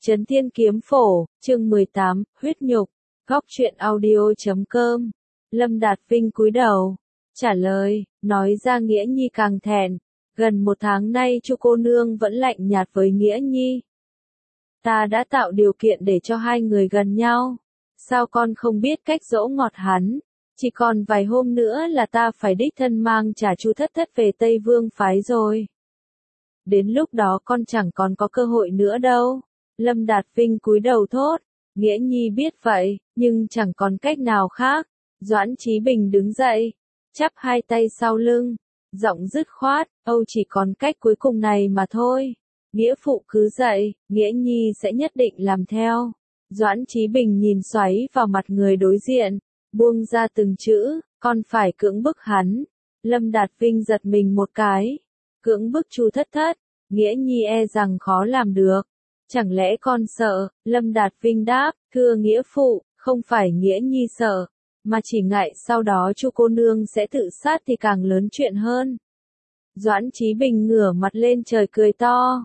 Trấn Thiên Kiếm Phổ, chương 18, huyết nhục, góc truyện audio.com. Lâm Đạt Vinh cúi đầu, trả lời, nói ra Nghĩa Nhi càng thẹn. Gần một tháng nay chu cô nương vẫn lạnh nhạt với Nghĩa Nhi. Ta đã tạo điều kiện để cho hai người gần nhau. Sao con không biết cách dỗ ngọt hắn? Chỉ còn vài hôm nữa là ta phải đích thân mang trả chu thất thất về Tây Vương phái rồi. Đến lúc đó con chẳng còn có cơ hội nữa đâu. Lâm Đạt Vinh cúi đầu thốt. Nghĩa Nhi biết vậy, nhưng chẳng còn cách nào khác. Doãn Chí Bình đứng dậy, chắp hai tay sau lưng, giọng dứt khoát, Âu chỉ còn cách cuối cùng này mà thôi. Nghĩa phụ cứ dậy, Nghĩa Nhi sẽ nhất định làm theo. Doãn Chí Bình nhìn xoáy vào mặt người đối diện, buông ra từng chữ, con phải cưỡng bức hắn. Lâm Đạt Vinh giật mình một cái. Cưỡng bức chu thất thất, Nghĩa Nhi e rằng khó làm được. Chẳng lẽ con sợ? Lâm Đạt Vinh đáp, thưa nghĩa phụ, không phải Nghĩa Nhi sợ, mà chỉ ngại sau đó chu cô nương sẽ tự sát thì càng lớn chuyện hơn. Doãn Chí Bình ngửa mặt lên trời cười to.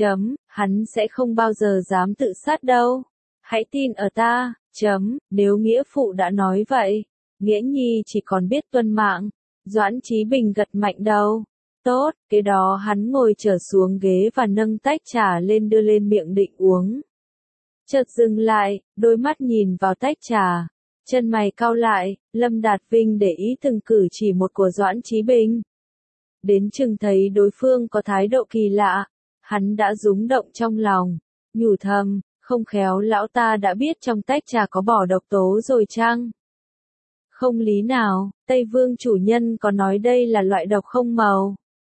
Hắn sẽ không bao giờ dám tự sát đâu. Hãy tin ở ta. Nếu nghĩa phụ đã nói vậy, Nghĩa Nhi chỉ còn biết tuân mạng. Doãn Chí Bình gật mạnh đầu. Tốt, kế đó hắn ngồi trở xuống ghế và nâng tách trà lên đưa lên miệng định uống. Chợt dừng lại, đôi mắt nhìn vào tách trà. Chân mày cau lại, Lâm Đạt Vinh để ý từng cử chỉ một của Doãn Chí Bình. Đến chừng thấy đối phương có thái độ kỳ lạ, hắn đã rúng động trong lòng, nhủ thầm, không khéo lão ta đã biết trong tách trà có bỏ độc tố rồi chăng? Không lý nào, Tây Vương chủ nhân có nói đây là loại độc không màu,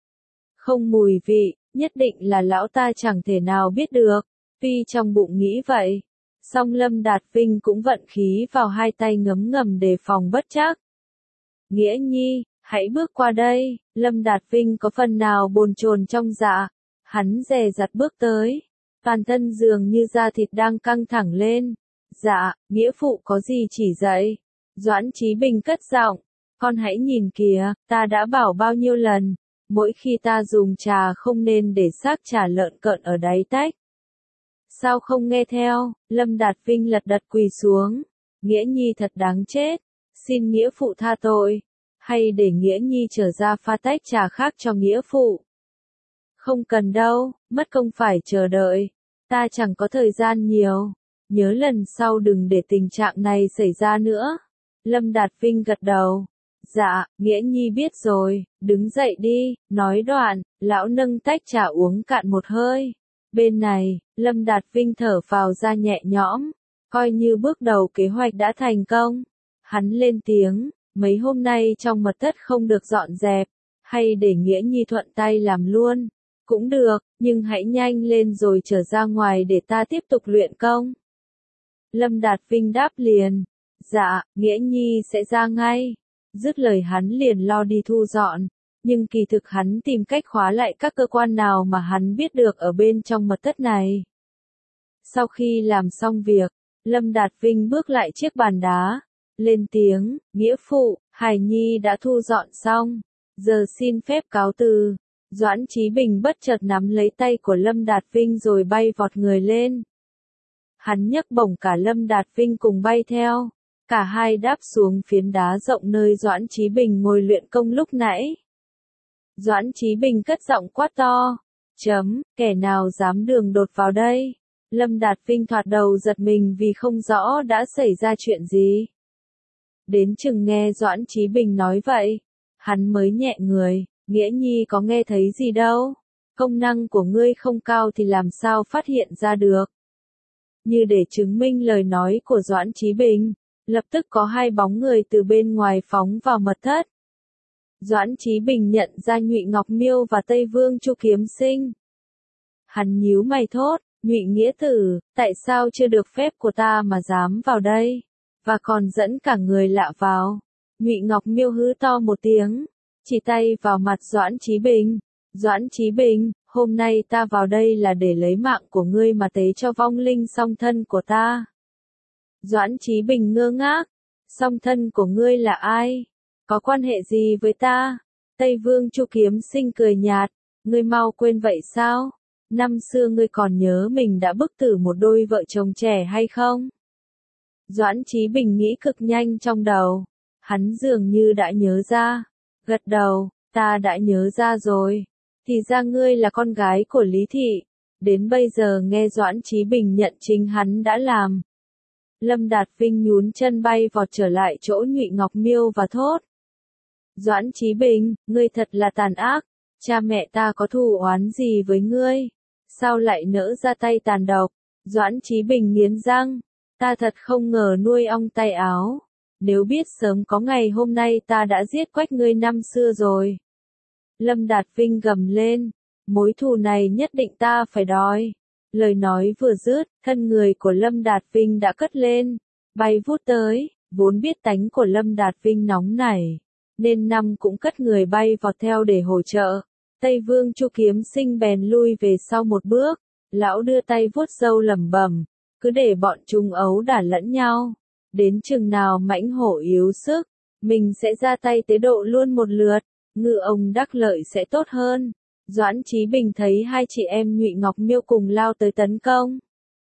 không mùi vị, nhất định là lão ta chẳng thể nào biết được. Tuy trong bụng nghĩ vậy, song Lâm Đạt Vinh cũng vận khí vào hai tay ngấm ngầm đề phòng bất trắc. Nghĩa Nhi, hãy bước qua đây. Lâm Đạt Vinh có phần nào bồn chồn trong dạ. Hắn dè dặt bước tới. Toàn thân dường như da thịt đang căng thẳng lên. Dạ, nghĩa phụ có gì chỉ dạy. Doãn Chí Bình cất giọng. Con hãy nhìn kìa, ta đã bảo bao nhiêu lần. Mỗi khi ta dùng trà không nên để xác trà lợn cợn ở đáy tách. Sao không nghe theo? Lâm Đạt Vinh lật đật quỳ xuống. Nghĩa Nhi thật đáng chết. Xin nghĩa phụ tha tội. Hay để Nghĩa Nhi trở ra pha tách trà khác cho nghĩa phụ. Không cần đâu, mất công phải chờ đợi. Ta chẳng có thời gian nhiều. Nhớ lần sau đừng để tình trạng này xảy ra nữa. Lâm Đạt Vinh gật đầu. Dạ, Nghĩa Nhi biết rồi, đứng dậy đi. Nói đoạn, lão nâng tách trà uống cạn một hơi. Bên này, Lâm Đạt Vinh thở phào ra nhẹ nhõm. Coi như bước đầu kế hoạch đã thành công. Hắn lên tiếng. Mấy hôm nay trong mật thất không được dọn dẹp, hay để Nghĩa Nhi thuận tay làm luôn, cũng được, nhưng hãy nhanh lên rồi trở ra ngoài để ta tiếp tục luyện công. Lâm Đạt Vinh đáp liền, dạ, Nghĩa Nhi sẽ ra ngay. Dứt lời hắn liền lo đi thu dọn, nhưng kỳ thực hắn tìm cách khóa lại các cơ quan nào mà hắn biết được ở bên trong mật thất này. Sau khi làm xong việc, Lâm Đạt Vinh bước lại chiếc bàn đá. Lên tiếng, nghĩa phụ, Hải Nhi đã thu dọn xong, giờ xin phép cáo từ. Doãn Chí Bình bất chợt nắm lấy tay của Lâm Đạt Vinh rồi bay vọt người lên. Hắn nhấc bổng cả Lâm Đạt Vinh cùng bay theo, cả hai đáp xuống phiến đá rộng nơi Doãn Chí Bình ngồi luyện công lúc nãy. Doãn Chí Bình cất giọng quát to, kẻ nào dám đường đột vào đây? Lâm Đạt Vinh thoạt đầu giật mình vì không rõ đã xảy ra chuyện gì. Đến chừng nghe Doãn Chí Bình nói vậy, hắn mới nhẹ người, Nghĩa Nhi có nghe thấy gì đâu, công năng của ngươi không cao thì làm sao phát hiện ra được. Như để chứng minh lời nói của Doãn Chí Bình, lập tức có hai bóng người từ bên ngoài phóng vào mật thất. Doãn Chí Bình nhận ra Nhụy Ngọc Miêu và Tây Vương Chu Kiếm Sinh. Hắn nhíu mày thốt, Nhụy nghĩa tử, tại sao chưa được phép của ta mà dám vào đây? Và còn dẫn cả người lạ vào. Nhụy Ngọc Miêu hứ to một tiếng, chỉ tay vào mặt Doãn Chí Bình. Doãn Chí Bình, hôm nay ta vào đây là để lấy mạng của ngươi mà tế cho vong linh song thân của ta. Doãn Chí Bình ngơ ngác, song thân của ngươi là ai? Có quan hệ gì với ta? Tây Vương Chu Kiếm Sinh cười nhạt, ngươi mau quên vậy sao? năm xưa ngươi còn nhớ mình đã bức tử một đôi vợ chồng trẻ hay không? Doãn Chí Bình nghĩ cực nhanh trong đầu. Hắn dường như đã nhớ ra. Gật đầu, ta đã nhớ ra rồi. Thì ra ngươi là con gái của Lý Thị. Đến bây giờ nghe Doãn Chí Bình nhận chính hắn đã làm. Lâm Đạt Vinh nhún chân bay vọt trở lại chỗ Nhụy Ngọc Miêu và thốt. Doãn Chí Bình, ngươi thật là tàn ác. Cha mẹ ta có thù oán gì với ngươi? Sao lại nỡ ra tay tàn độc? Doãn Chí Bình nghiến răng. Ta thật không ngờ nuôi ong tay áo. Nếu biết sớm có ngày hôm nay ta đã giết quách ngươi năm xưa rồi. Lâm Đạt Vinh gầm lên. Mối thù này nhất định ta phải đòi. Lời nói vừa dứt, thân người của Lâm Đạt Vinh đã cất lên. Bay vút tới, vốn biết tánh của Lâm Đạt Vinh nóng nảy. Nên năm cũng cất người bay vọt theo để hỗ trợ. Tây Vương Chu Kiếm Sinh bèn lui về sau một bước. Lão đưa tay vuốt râu lẩm bẩm. Cứ để bọn chúng ấu đả lẫn nhau. Đến chừng nào mãnh hổ yếu sức, mình sẽ ra tay tế độ luôn một lượt, ngư ông đắc lợi sẽ tốt hơn. Doãn Chí Bình thấy hai chị em Nhụy Ngọc Miêu cùng lao tới tấn công.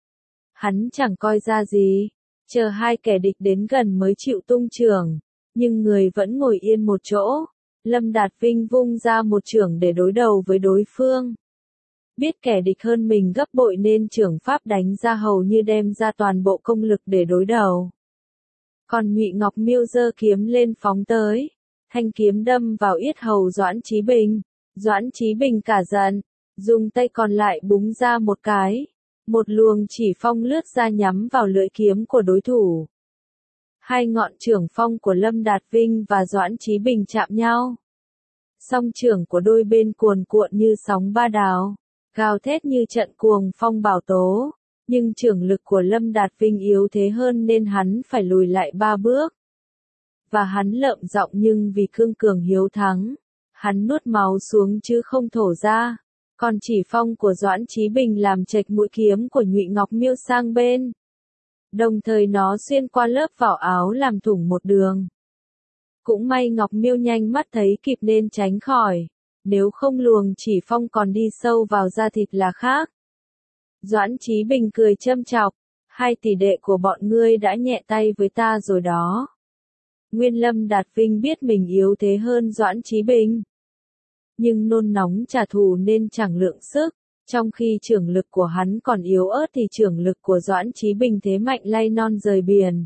Hắn chẳng coi ra gì, chờ hai kẻ địch đến gần mới chịu tung chưởng, nhưng người vẫn ngồi yên một chỗ. Lâm Đạt Vinh vung ra một chưởng để đối đầu với đối phương. Biết kẻ địch hơn mình gấp bội nên chưởng pháp đánh ra hầu như đem ra toàn bộ công lực để đối đầu. Còn Nhụy Ngọc Miêu giơ kiếm lên phóng tới. Thanh kiếm đâm vào yết hầu Doãn Chí Bình. Doãn Chí Bình cả giận, dùng tay còn lại búng ra một cái. Một luồng chỉ phong lướt ra nhắm vào lưỡi kiếm của đối thủ. Hai ngọn chưởng phong của Lâm Đạt Vinh và Doãn Chí Bình chạm nhau. Song chưởng của đôi bên cuồn cuộn như sóng ba đào, gào thét như trận cuồng phong bão tố. Nhưng chưởng lực của Lâm Đạt Vinh yếu thế hơn nên hắn phải lùi lại 3 bước. Và hắn lợm giọng nhưng vì cương cường hiếu thắng. Hắn nuốt máu xuống chứ không thổ ra. Còn chỉ phong của Doãn Chí Bình làm chệch mũi kiếm của Nhụy Ngọc Miêu sang bên. Đồng thời nó xuyên qua lớp vỏ áo làm thủng một đường. Cũng may Ngọc Miêu nhanh mắt thấy kịp nên tránh khỏi. Nếu không luồng chỉ phong còn đi sâu vào da thịt là khác. Doãn Chí Bình cười châm chọc. Hai tỷ đệ của bọn ngươi đã nhẹ tay với ta rồi đó. Nguyên Lâm Đạt Vinh biết mình yếu thế hơn Doãn Chí Bình. Nhưng nôn nóng trả thù nên chẳng lượng sức. Trong khi chưởng lực của hắn còn yếu ớt thì chưởng lực của Doãn Chí Bình thế mạnh lay non rời biển.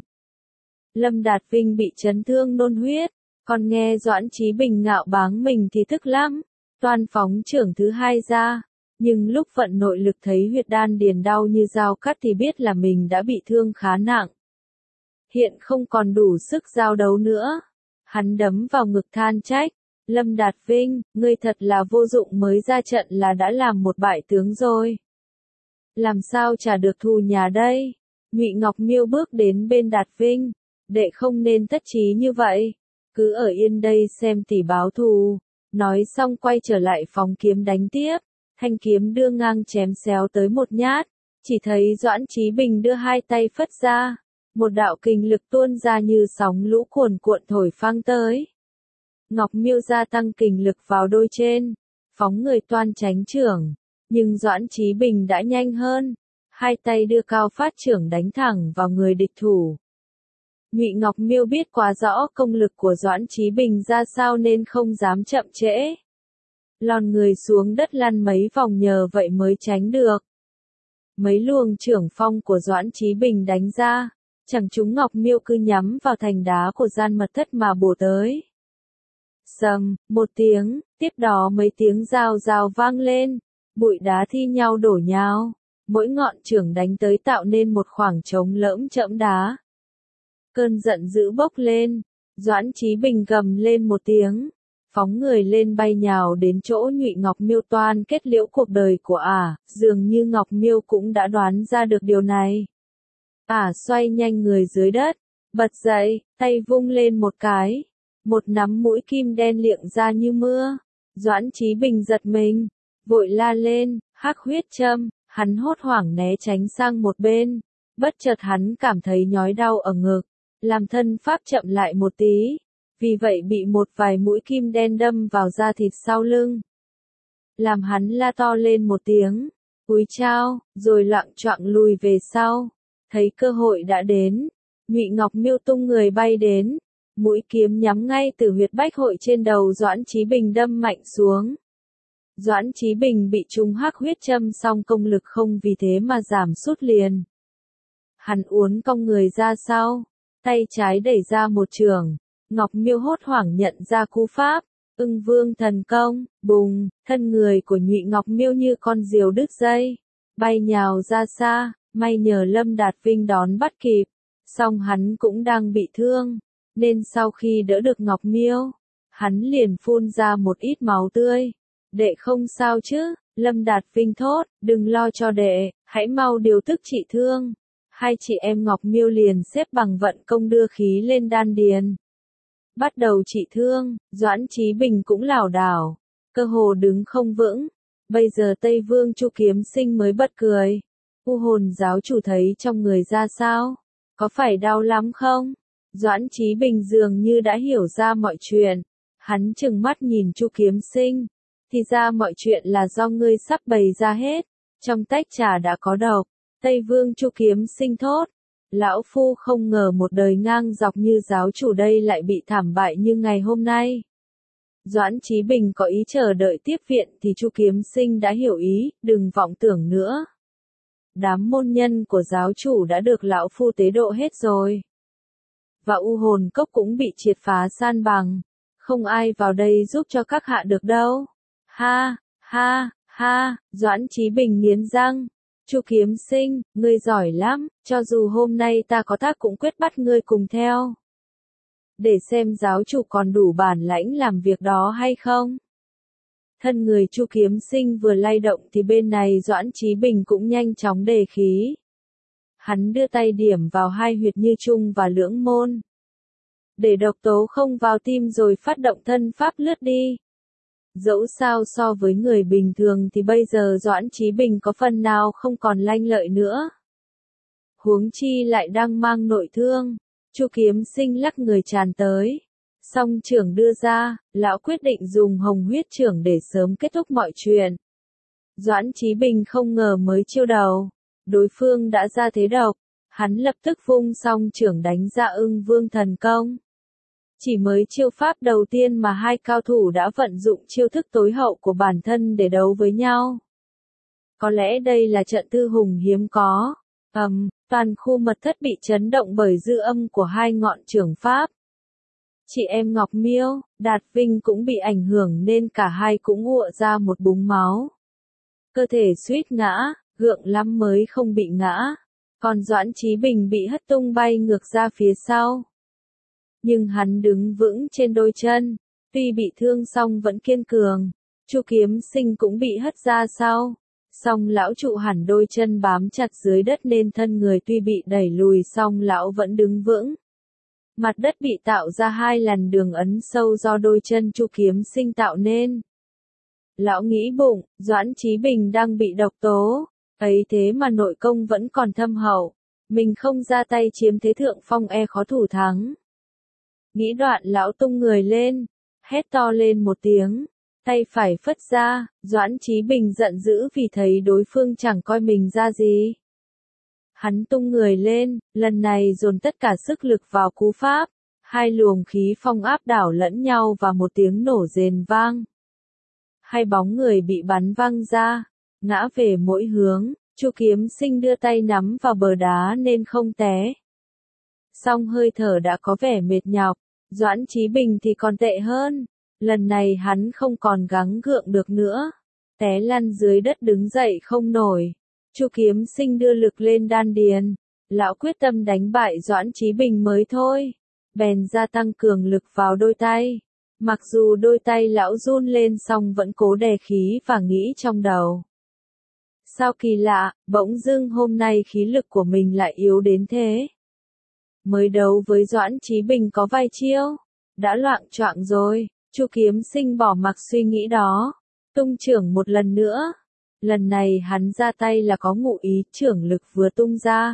Lâm Đạt Vinh bị chấn thương nôn huyết. Còn nghe Doãn Chí Bình ngạo báng mình thì tức lắm. Toan phóng chưởng thứ hai ra. Nhưng lúc vận nội lực thấy huyệt đan điền đau như dao cắt thì biết là mình đã bị thương khá nặng. Hiện không còn đủ sức giao đấu nữa. Hắn đấm vào ngực than trách. Lâm Đạt Vinh, ngươi thật là vô dụng, mới ra trận là đã làm một bại tướng rồi. Làm sao trả được thù nhà đây? Nhụy Ngọc Miêu bước đến bên Đạt Vinh. Đệ không nên thất chí như vậy. Cứ ở yên đây xem tỷ báo thù. Nói xong quay trở lại phóng kiếm đánh tiếp. Thanh kiếm đưa ngang chém xéo tới một nhát. Chỉ thấy Doãn Chí Bình đưa hai tay phất ra. Một đạo kình lực tuôn ra như sóng lũ cuồn cuộn thổi phang tới. Ngọc Miêu gia tăng kình lực vào đôi trên. Phóng người toan tránh chưởng. Nhưng Doãn Chí Bình đã nhanh hơn. Hai tay đưa cao phát chưởng đánh thẳng vào người địch thủ. Nhụy Ngọc Miêu biết quá rõ công lực của Doãn Chí Bình ra sao nên không dám chậm trễ. Lòn người xuống đất lăn mấy vòng nhờ vậy mới tránh được. Mấy luồng chưởng phong của Doãn Chí Bình đánh ra, chẳng trúng Ngọc Miêu cứ nhắm vào thành đá của gian mật thất mà bổ tới. Sầm, một tiếng, tiếp đó mấy tiếng rào rào vang lên, bụi đá thi nhau đổ nhào, mỗi ngọn chưởng đánh tới tạo nên một khoảng trống lởm chởm đá. Cơn giận dữ bốc lên, Doãn Chí Bình gầm lên một tiếng, phóng người lên bay nhào đến chỗ Nhụy Ngọc Miêu toan kết liễu cuộc đời của ả, dường như Ngọc Miêu cũng đã đoán ra được điều này. Ả xoay nhanh người dưới đất, bật dậy, tay vung lên một cái, một nắm mũi kim đen liệng ra như mưa. Doãn Chí Bình giật mình, vội la lên, hắc huyết châm, hắn hốt hoảng né tránh sang một bên, bất chợt hắn cảm thấy nhói đau ở ngực, làm thân pháp chậm lại một tí. Vì vậy bị một vài mũi kim đen đâm vào da thịt sau lưng. Làm hắn la to lên một tiếng. cúi chào, rồi loạng choạng lùi về sau. Thấy cơ hội đã đến, Nhụy Ngọc Miêu tung người bay đến, mũi kiếm nhắm ngay từ huyệt bách hội trên đầu Doãn Chí Bình đâm mạnh xuống. Doãn Chí Bình bị trúng hắc huyết châm song công lực không vì thế mà giảm sút liền. Hắn uốn cong người ra sau, tay trái đẩy ra một chưởng, Ngọc Miêu hốt hoảng nhận ra cú pháp, Ưng Vương thần công, bùng, thân người của Nhụy Ngọc Miêu như con diều đứt dây, bay nhào ra xa, may nhờ Lâm Đạt Vinh đón bắt kịp, song hắn cũng đang bị thương, nên sau khi đỡ được Ngọc Miêu, hắn liền phun ra một ít máu tươi. Đệ không sao chứ, Lâm Đạt Vinh thốt, đừng lo cho đệ, hãy mau điều tức trị thương. Hai chị em Ngọc Miêu liền xếp bằng vận công đưa khí lên đan điền. Bắt đầu trị thương, Doãn Chí Bình cũng lảo đảo, cơ hồ đứng không vững. Bây giờ Tây Vương Chu Kiếm Sinh mới bật cười. U Hồn giáo chủ thấy trong người ra sao? Có phải đau lắm không? Doãn Chí Bình dường như đã hiểu ra mọi chuyện. Hắn trừng mắt nhìn Chu Kiếm Sinh. Thì ra mọi chuyện là do ngươi sắp bày ra hết. Trong tách trà đã có độc. Tây Vương Chu Kiếm Sinh thốt. Lão Phu không ngờ một đời ngang dọc như giáo chủ đây lại bị thảm bại như ngày hôm nay. Doãn Chí Bình có ý chờ đợi tiếp viện thì Chu Kiếm Sinh đã hiểu ý, đừng vọng tưởng nữa. Đám môn nhân của giáo chủ đã được Lão Phu tế độ hết rồi. Và U Hồn Cốc cũng bị triệt phá san bằng. Không ai vào đây giúp cho các hạ được đâu. Ha, ha, ha, Doãn Chí Bình nghiến răng. Chu Kiếm Sinh, ngươi giỏi lắm, cho dù hôm nay ta có thác cũng quyết bắt ngươi cùng theo. Để xem giáo chủ còn đủ bản lãnh làm việc đó hay không. Thân người Chu Kiếm Sinh vừa lay động thì bên này Doãn Chí Bình cũng nhanh chóng đề khí. Hắn đưa tay điểm vào hai huyệt như trung và lưỡng môn. Để độc tố không vào tim rồi phát động thân pháp lướt đi. Dẫu sao so với người bình thường thì bây giờ Doãn Chí Bình có phần nào không còn lanh lợi nữa. Huống chi lại đang mang nội thương. Chu Kiếm Sinh lắc người tràn tới. Song trưởng đưa ra, lão quyết định dùng hồng huyết trưởng để sớm kết thúc mọi chuyện. Doãn Chí Bình không ngờ mới chiêu đầu. Đối phương đã ra thế độc. Hắn lập tức vung song trưởng đánh ra Ưng Vương thần công. Chỉ mới chiêu pháp đầu tiên mà hai cao thủ đã vận dụng chiêu thức tối hậu của bản thân để đấu với nhau. Có lẽ đây là trận tư hùng hiếm có. Toàn khu mật thất bị chấn động bởi dư âm của hai ngọn trưởng pháp. Chị em Ngọc Miêu, Đạt Vinh cũng bị ảnh hưởng nên cả hai cũng ụa ra một búng máu. Cơ thể suýt ngã, gượng lắm mới không bị ngã. Còn Doãn Chí Bình bị hất tung bay ngược ra phía sau. Nhưng hắn đứng vững trên đôi chân, tuy bị thương song vẫn kiên cường. Chu Kiếm Sinh cũng bị hất ra sau. Song lão trụ hẳn đôi chân bám chặt dưới đất nên thân người tuy bị đẩy lùi song lão vẫn đứng vững. Mặt đất bị tạo ra hai lần đường ấn sâu do đôi chân Chu Kiếm Sinh tạo nên. Lão nghĩ bụng, Doãn Chí Bình đang bị độc tố, ấy thế mà nội công vẫn còn thâm hậu. Mình không ra tay chiếm thế thượng phong e khó thủ thắng. Nghĩ đoạn lão tung người lên, hét to lên một tiếng, tay phải phất ra, Doãn Chí Bình giận dữ vì thấy đối phương chẳng coi mình ra gì. Hắn tung người lên, lần này dồn tất cả sức lực vào cú pháp, hai luồng khí phong áp đảo lẫn nhau và một tiếng nổ rền vang. Hai bóng người bị bắn văng ra, ngã về mỗi hướng, Chu Kiếm Sinh đưa tay nắm vào bờ đá nên không té. Song hơi thở đã có vẻ mệt nhọc, Doãn Chí Bình thì còn tệ hơn, lần này hắn không còn gắng gượng được nữa, té lăn dưới đất đứng dậy không nổi. Chu Kiếm Sinh đưa lực lên đan điền, lão quyết tâm đánh bại Doãn Chí Bình mới thôi, bèn gia tăng cường lực vào đôi tay. Mặc dù đôi tay lão run lên song vẫn cố đè khí và nghĩ trong đầu. Sao kỳ lạ, bỗng dưng hôm nay khí lực của mình lại yếu đến thế. Mới đấu với Doãn Chí Bình có vài chiêu, đã loạng choạng rồi. Chu Kiếm Sinh bỏ mặc suy nghĩ đó, tung chưởng một lần nữa. Lần này hắn ra tay là có ngụ ý, chưởng lực vừa tung ra.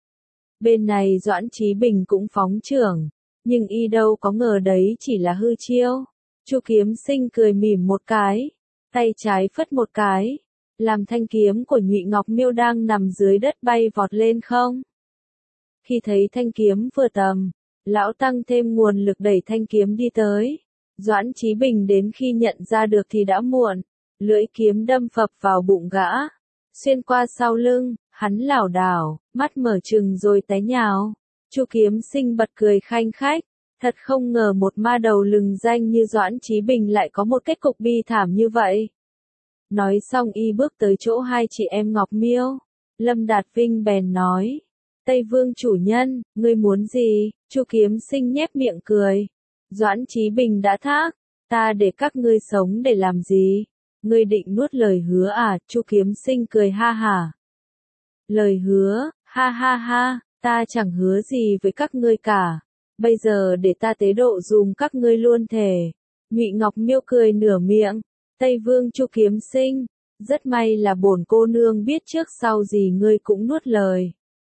Bên này Doãn Chí Bình cũng phóng chưởng, nhưng y đâu có ngờ đấy chỉ là hư chiêu. Chu Kiếm Sinh cười mỉm một cái, tay trái phất một cái, làm thanh kiếm của Nhụy Ngọc Miêu đang nằm dưới đất bay vọt lên không. Khi thấy thanh kiếm vừa tầm, lão tăng thêm nguồn lực đẩy thanh kiếm đi tới. Doãn Chí Bình đến khi nhận ra được thì đã muộn, lưỡi kiếm đâm phập vào bụng gã, xuyên qua sau lưng, hắn lảo đảo, mắt mở trừng rồi té nhào. Chu Kiếm Sinh bật cười khanh khách, thật không ngờ một ma đầu lừng danh như Doãn Chí Bình lại có một kết cục bi thảm như vậy. Nói xong y bước tới chỗ hai chị em Ngọc Miêu. Lâm Đạt Vinh bèn nói, Tây Vương chủ nhân, ngươi muốn gì? Chu Kiếm Sinh nhếch miệng cười. Doãn Chí Bình đã thác, ta để các ngươi sống để làm gì? Ngươi định nuốt lời hứa à? Chu Kiếm Sinh cười ha hả. Lời hứa, ha ha ha, ta chẳng hứa gì với các ngươi cả. Bây giờ để ta tế độ dùm các ngươi luôn thề. Nhụy Ngọc Miêu cười nửa miệng. Tây Vương Chu Kiếm Sinh, rất may là bổn cô nương biết trước sau gì ngươi cũng nuốt lời.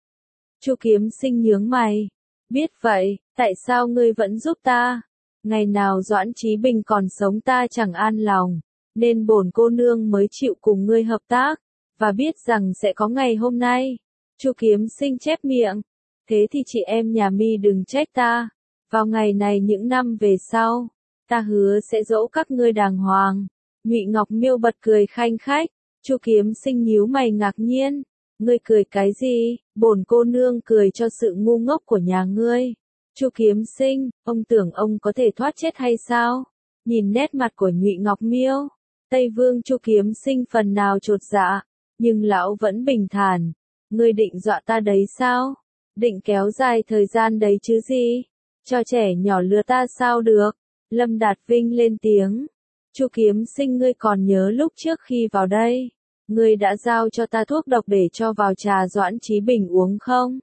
Chu Kiếm Sinh nhướng mày. Biết vậy, tại sao ngươi vẫn giúp ta? Ngày nào Doãn Chí Bình còn sống ta chẳng an lòng, nên bổn cô nương mới chịu cùng ngươi hợp tác, và biết rằng sẽ có ngày hôm nay. Chu Kiếm Sinh chép miệng. Thế thì chị em nhà mi đừng trách ta. Vào ngày này những năm về sau, ta hứa sẽ dỗ các ngươi đàng hoàng. Nhụy Ngọc Miêu bật cười khanh khách. Chu Kiếm Sinh nhíu mày ngạc nhiên. Ngươi cười cái gì? Bổn cô nương cười cho sự ngu ngốc của nhà ngươi. Chu Kiếm Sinh, ông tưởng ông có thể thoát chết hay sao? Nhìn nét mặt của Nhụy Ngọc Miêu, Tây Vương Chu Kiếm Sinh phần nào chột dạ, nhưng lão vẫn bình thản. Ngươi định dọa ta đấy sao? Định kéo dài thời gian đấy chứ gì? Cho trẻ nhỏ lừa ta sao được? Lâm Đạt Vinh lên tiếng. Chu Kiếm Sinh, ngươi còn nhớ lúc trước khi vào đây, ngươi đã giao cho ta thuốc độc để cho vào trà Doãn Chí Bình uống không?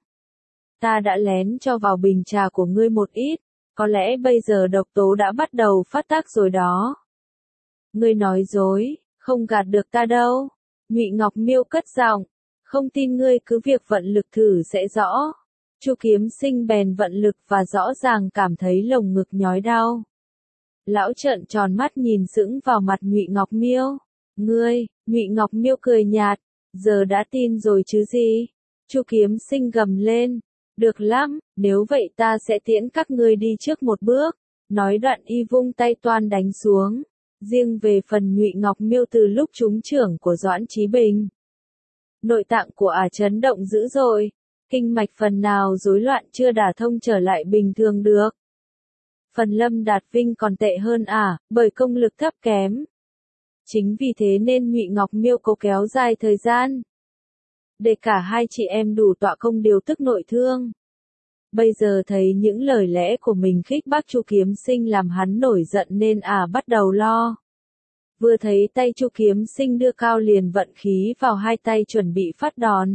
Ta đã lén cho vào bình trà của ngươi một ít, có lẽ bây giờ độc tố đã bắt đầu phát tác rồi đó. Ngươi nói dối, không gạt được ta đâu. Nhụy Ngọc Miêu cất giọng, không tin ngươi cứ việc vận lực thử sẽ rõ. Chu Kiếm Sinh bèn vận lực và rõ ràng cảm thấy lồng ngực nhói đau. Lão trợn tròn mắt nhìn sững vào mặt Nhụy Ngọc Miêu. Ngươi, Nhụy Ngọc Miêu cười nhạt, giờ đã tin rồi chứ gì? Chu Kiếm Sinh gầm lên, được lắm, nếu vậy ta sẽ tiễn các ngươi đi trước một bước. Nói đoạn y vung tay toan đánh xuống. Riêng về phần Nhụy Ngọc Miêu từ lúc trúng chưởng của Doãn Chí Bình, nội tạng của ả chấn động dữ dội, kinh mạch phần nào rối loạn chưa đả thông trở lại bình thường được. Phần Lâm Đạt Vinh còn tệ hơn ả, bởi công lực thấp kém. Chính vì thế nên Nhụy Ngọc Miêu cố kéo dài thời gian, để cả hai chị em đủ tọa công điều tức nội thương. Bây giờ thấy những lời lẽ của mình khích bác Chu Kiếm Sinh làm hắn nổi giận nên ả bắt đầu lo. Vừa thấy tay Chu Kiếm Sinh đưa cao liền vận khí vào hai tay chuẩn bị phát đòn.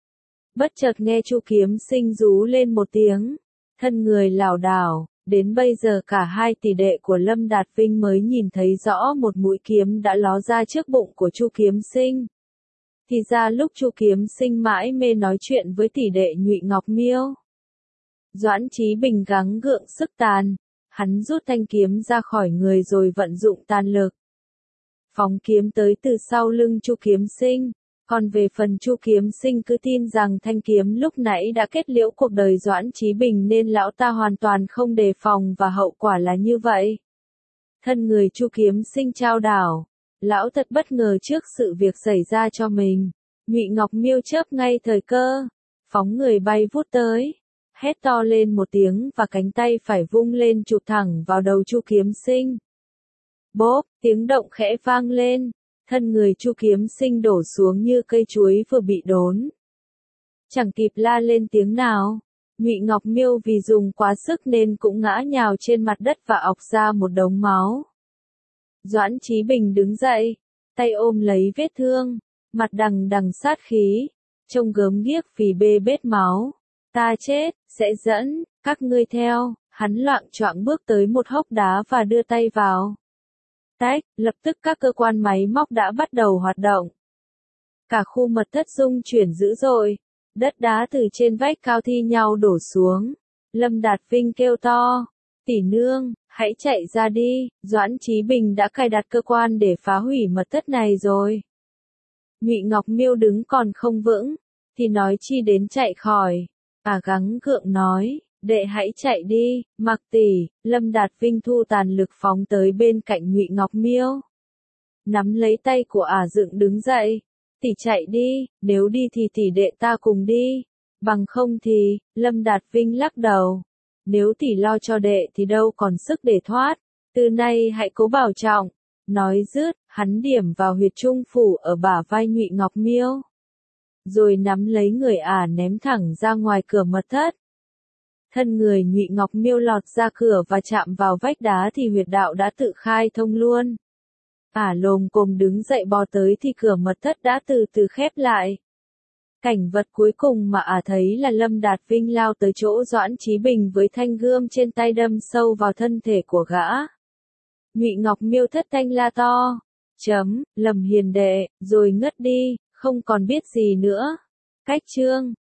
Bất chợt nghe Chu Kiếm Sinh rú lên một tiếng, thân người lảo đảo, đến bây giờ cả hai tỷ đệ của Lâm Đạt Vinh mới nhìn thấy rõ một mũi kiếm đã ló ra trước bụng của Chu Kiếm Sinh. Thì ra lúc Chu Kiếm Sinh mãi mê nói chuyện với tỷ đệ Nhụy Ngọc Miêu, Doãn Chí Bình gắng gượng sức tàn, hắn rút thanh kiếm ra khỏi người rồi vận dụng tàn lực, phóng kiếm tới từ sau lưng Chu Kiếm Sinh. Còn về phần Chu Kiếm Sinh cứ tin rằng thanh kiếm lúc nãy đã kết liễu cuộc đời Doãn Chí Bình nên lão ta hoàn toàn không đề phòng và hậu quả là như vậy. Thân người Chu Kiếm Sinh chao đảo, lão thật bất ngờ trước sự việc xảy ra cho mình. Nhụy Ngọc Miêu chớp ngay thời cơ, phóng người bay vút tới, hét to lên một tiếng và cánh tay phải vung lên chụp thẳng vào đầu Chu Kiếm Sinh. Bốp, tiếng động khẽ vang lên, thân người Chu Kiếm Sinh đổ xuống như cây chuối vừa bị đốn. Chẳng kịp la lên tiếng nào, Nhụy Ngọc Miêu vì dùng quá sức nên cũng ngã nhào trên mặt đất và ọc ra một đống máu. Doãn Chí Bình đứng dậy, tay ôm lấy vết thương, mặt đằng đằng sát khí, trông gớm ghiếc vì bê bết máu. Ta chết, sẽ dẫn các ngươi theo. Hắn loạng choạng bước tới một hốc đá và đưa tay vào. Tách, lập tức các cơ quan máy móc đã bắt đầu hoạt động. Cả khu mật thất rung chuyển dữ dội, đất đá từ trên vách cao thi nhau đổ xuống. Lâm Đạt Vinh kêu to, tỷ nương, hãy chạy ra đi, Doãn Chí Bình đã cài đặt cơ quan để phá hủy mật thất này rồi. Ngụy Ngọc Miêu đứng còn không vững, thì nói chi đến chạy khỏi. Gắng gượng nói, đệ hãy chạy đi, Mặc tỷ. Lâm Đạt Vinh thu tàn lực phóng tới bên cạnh Ngụy Ngọc Miêu. Nắm lấy tay của dựng đứng dậy. Tỷ chạy đi, nếu đi thì tỷ đệ ta cùng đi. Bằng không thì, Lâm Đạt Vinh lắc đầu. Nếu tỷ lo cho đệ thì đâu còn sức để thoát. Từ nay hãy cố bảo trọng. Nói dứt, hắn điểm vào huyệt trung phủ ở bả vai Ngụy Ngọc Miêu. Rồi nắm lấy người ném thẳng ra ngoài cửa mật thất. Thân người Ngụy Ngọc Miêu lọt ra cửa và chạm vào vách đá thì huyệt đạo đã tự khai thông luôn. Lồm cồm đứng dậy bò tới thì cửa mật thất đã từ từ khép lại. Cảnh vật cuối cùng mà thấy là Lâm Đạt Vinh lao tới chỗ Doãn Chí Bình với thanh gươm trên tay đâm sâu vào thân thể của gã. Ngụy Ngọc Miêu thất thanh la to. Lâm hiền đệ, rồi ngất đi, không còn biết gì nữa. Cách chương